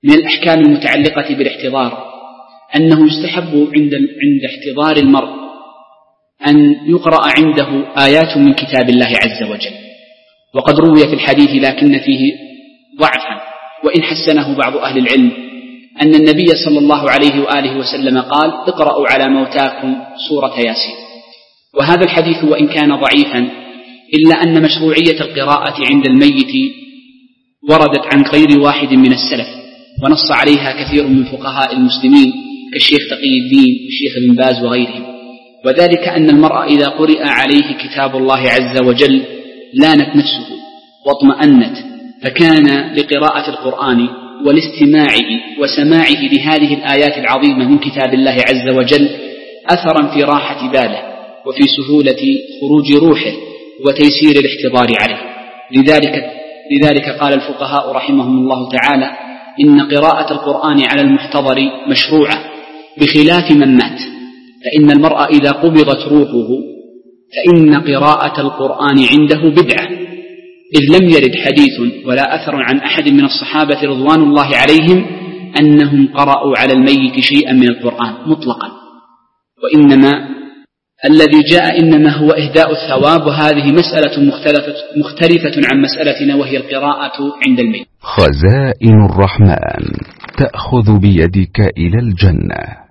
من الأحكام المتعلقة بالاحتضار أنه يستحب عند احتضار المرء أن يقرأ عنده آيات من كتاب الله عز وجل، وقد روي في الحديث لكن فيه ضعفا وإن حسنه بعض أهل العلم أن النبي صلى الله عليه وآله وسلم قال: اقرأوا على موتاكم سورة ياسين. وهذا الحديث وإن كان ضعيفا إلا أن مشروعية القراءة عند الميت وردت عن غير واحد من السلف، ونص عليها كثير من فقهاء المسلمين كالشيخ تقي الدين والشيخ ابن باز وغيرهم، وذلك أن المرء إذا قرئ عليه كتاب الله عز وجل لانت نفسه واطمأنت، فكان لقراءة القرآن والاستماع وسماعه لهذه الآيات العظيمة من كتاب الله عز وجل أثرا في راحة باله وفي سهولة خروج روحه وتيسير الاحتضار عليه. لذلك قال الفقهاء رحمهم الله تعالى: إن قراءة القرآن على المحتضر مشروعة بخلاف من مات، فإن المرء إذا قبضت روحه فإن قراءة القرآن عنده بدعة، إذ لم يرد حديث ولا أثر عن أحد من الصحابة رضوان الله عليهم أنهم قرأوا على الميت شيئا من القرآن مطلقا، وإنما الذي جاء إنما هو إهداء الثواب، وهذه مسألة مختلفة عن مسألتنا وهي القراءة عند الميت. خزائن الرحمن تأخذ بيدك إلى الجنة.